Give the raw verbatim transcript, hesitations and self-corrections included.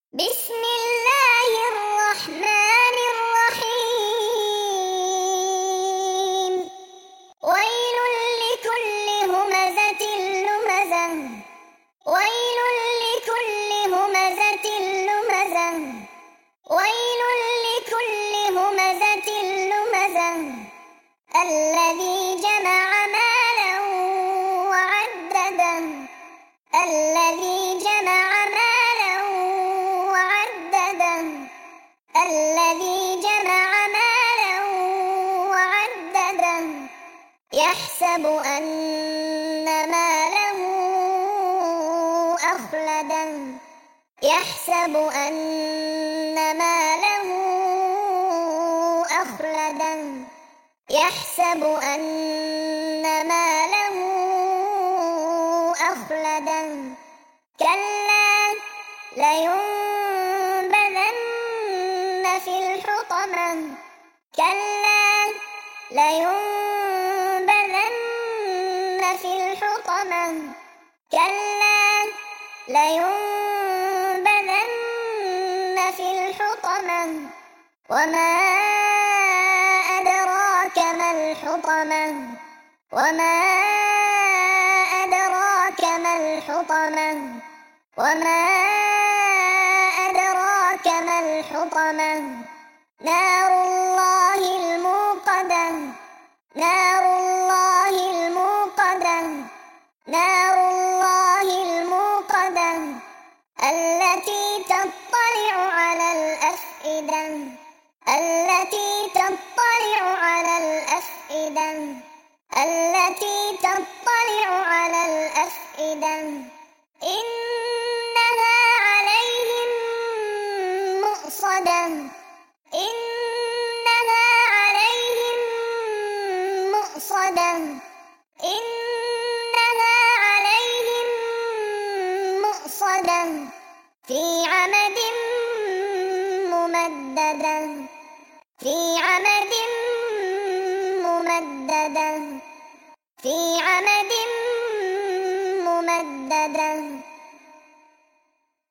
بسم الله الرحمن الرحيم ويل لكل همزة لمزة ويل لكل همزة لمزة ويل لكل همزة لمزة الذي جمع مالا وعدده الذي جمع مالا وعدده الذي جمع مالا وعدده يحسب أن ماله أخلده يحسب أن ماله أخلده يحسب أن ماله أخلده كلا لينبذن في الحطمة كلا لينبذن في الحطمة كلا لينبذن في الحطمة وما أدراك ما الحطمة وما أدراك ما الحطمة وما أدراك ما الحطمة نار الله الموقدة نار الله الموقدة نار الله الموقدة التي تطلع على الأفئدة التي تطلع على الأفئدة التي تطلع على الأفئدة إنها عليهم مؤصدة إنها عليهم مؤصدة إنها عليهم مؤصدة في عمد ممددة في عمد ممددة في عمد ممددة